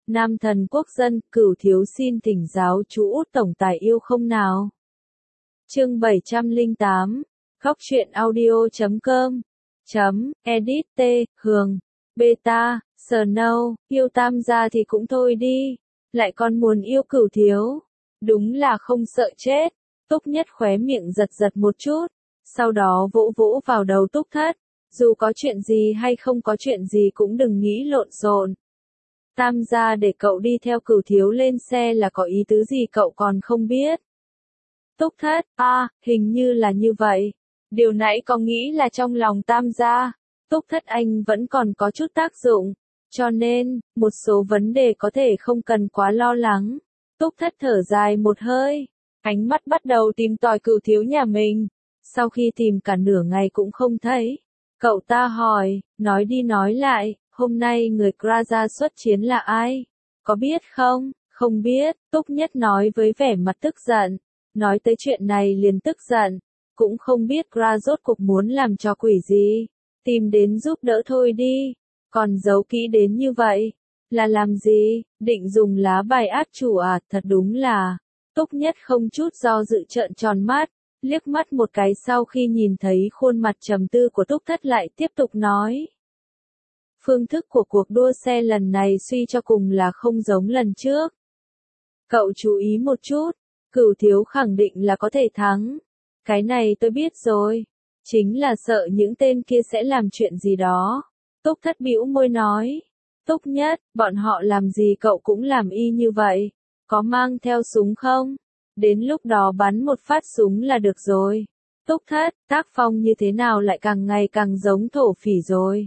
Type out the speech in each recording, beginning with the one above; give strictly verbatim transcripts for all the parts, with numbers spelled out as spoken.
Nam thần quốc dân, Cửu thiếu xin thỉnh giáo chú Út tổng tài yêu không nào. Chương bảy trăm lẻ tám, khóc chuyện audio chấm com, chấm, edit t, Hường, beta, Snow, yêu Tam gia thì cũng thôi đi, lại còn muốn yêu Cửu thiếu. Đúng là không sợ chết. Túc Nhất khóe miệng giật giật một chút, sau đó vỗ vỗ vào đầu Túc Thất, dù có chuyện gì hay không có chuyện gì cũng đừng nghĩ lộn xộn. Tam gia để cậu đi theo Cửu thiếu lên xe là có ý tứ gì cậu còn không biết. Túc Thất, a, à, hình như là như vậy. Điều nãy có nghĩ là trong lòng Tam gia, Túc Thất anh vẫn còn có chút tác dụng, cho nên, một số vấn đề có thể không cần quá lo lắng. Túc Thất thở dài một hơi, ánh mắt bắt đầu tìm tòi Cửu thiếu nhà mình. Sau khi tìm cả nửa ngày cũng không thấy, cậu ta hỏi, nói đi nói lại, hôm nay người Kraja xuất chiến là ai? Có biết không? Không biết, Túc Nhất nói với vẻ mặt tức giận. Nói tới chuyện này liền tức giận, cũng không biết Kra rốt cuộc muốn làm trò quỷ gì. Tìm đến giúp đỡ thôi đi, còn giấu kỹ đến như vậy. Là làm gì? Định dùng lá bài át chủ à? Thật đúng là. Túc Nhất không chút do dự trợn tròn mắt, liếc mắt một cái sau khi nhìn thấy khuôn mặt trầm tư của Túc Thất lại tiếp tục nói. Phương thức của cuộc đua xe lần này suy cho cùng là không giống lần trước. Cậu chú ý một chút, Cửu thiếu khẳng định là có thể thắng. Cái này tôi biết rồi. Chính là sợ những tên kia sẽ làm chuyện gì đó. Túc Thất bĩu môi nói. Túc Nhất, bọn họ làm gì cậu cũng làm y như vậy. Có mang theo súng không? Đến lúc đó bắn một phát súng là được rồi. Túc Thất, tác phong như thế nào lại càng ngày càng giống thổ phỉ rồi.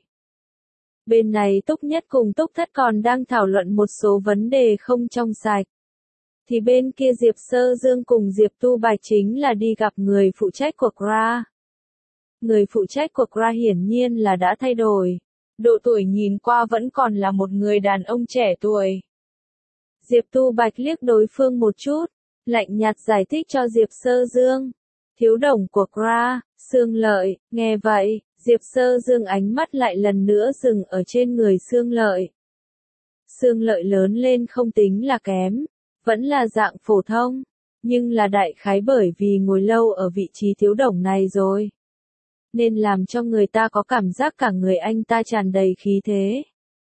Bên này Túc Nhất cùng Túc Thất còn đang thảo luận một số vấn đề không trong sạch. Thì bên kia Diệp Sơ Dương cùng Diệp Tu Bạch chính là đi gặp người phụ trách của Kra. Người phụ trách của Kra hiển nhiên là đã thay đổi. Độ tuổi nhìn qua vẫn còn là một người đàn ông trẻ tuổi. Diệp Tu Bạch liếc đối phương một chút, lạnh nhạt giải thích cho Diệp Sơ Dương. Thiếu đồng của Kra, Sương Lợi, nghe vậy, Diệp Sơ Dương ánh mắt lại lần nữa dừng ở trên người Sương Lợi. Sương Lợi lớn lên không tính là kém, vẫn là dạng phổ thông, nhưng là đại khái bởi vì ngồi lâu ở vị trí thiếu đồng này rồi, nên làm cho người ta có cảm giác cả người anh ta tràn đầy khí thế.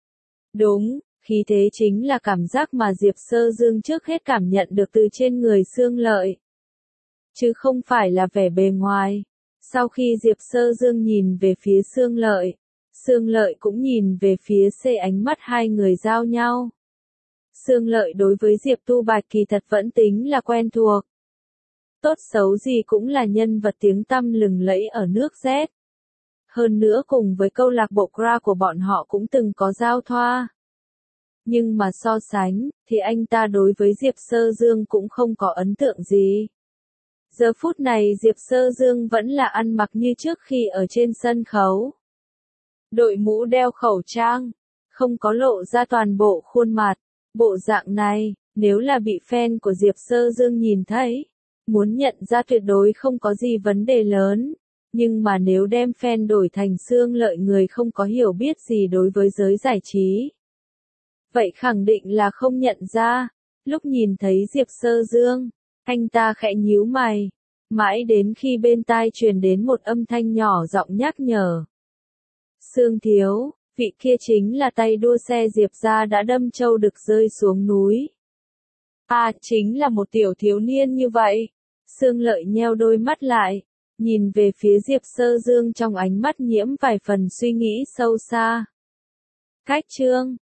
Đúng, khí thế chính là cảm giác mà Diệp Sơ Dương trước hết cảm nhận được từ trên người Sương Lợi, chứ không phải là vẻ bề ngoài. Sau khi Diệp Sơ Dương nhìn về phía Sương Lợi, Sương Lợi cũng nhìn về phía C, ánh mắt hai người giao nhau. Sương Lợi đối với Diệp Tu Bạch kỳ thật vẫn tính là quen thuộc. Tốt xấu gì cũng là nhân vật tiếng tăm lừng lẫy ở nước Z. Hơn nữa cùng với câu lạc bộ Kra của bọn họ cũng từng có giao thoa. Nhưng mà so sánh, thì anh ta đối với Diệp Sơ Dương cũng không có ấn tượng gì. Giờ phút này Diệp Sơ Dương vẫn là ăn mặc như trước khi ở trên sân khấu. Đội mũ đeo khẩu trang, không có lộ ra toàn bộ khuôn mặt. Bộ dạng này, nếu là bị fan của Diệp Sơ Dương nhìn thấy, muốn nhận ra tuyệt đối không có gì vấn đề lớn. Nhưng mà nếu đem fan đổi thành Sương Lợi người không có hiểu biết gì đối với giới giải trí, vậy khẳng định là không nhận ra. Lúc nhìn thấy Diệp Sơ Dương, anh ta khẽ nhíu mày, mãi đến khi bên tai truyền đến một âm thanh nhỏ giọng nhắc nhở. Sương thiếu, vị kia chính là tay đua xe Diệp gia đã đâm châu đực rơi xuống núi. À, chính là một tiểu thiếu niên như vậy. Sương Lợi nheo đôi mắt lại, nhìn về phía Diệp Sơ Dương trong ánh mắt nhiễm vài phần suy nghĩ sâu xa. Cách chương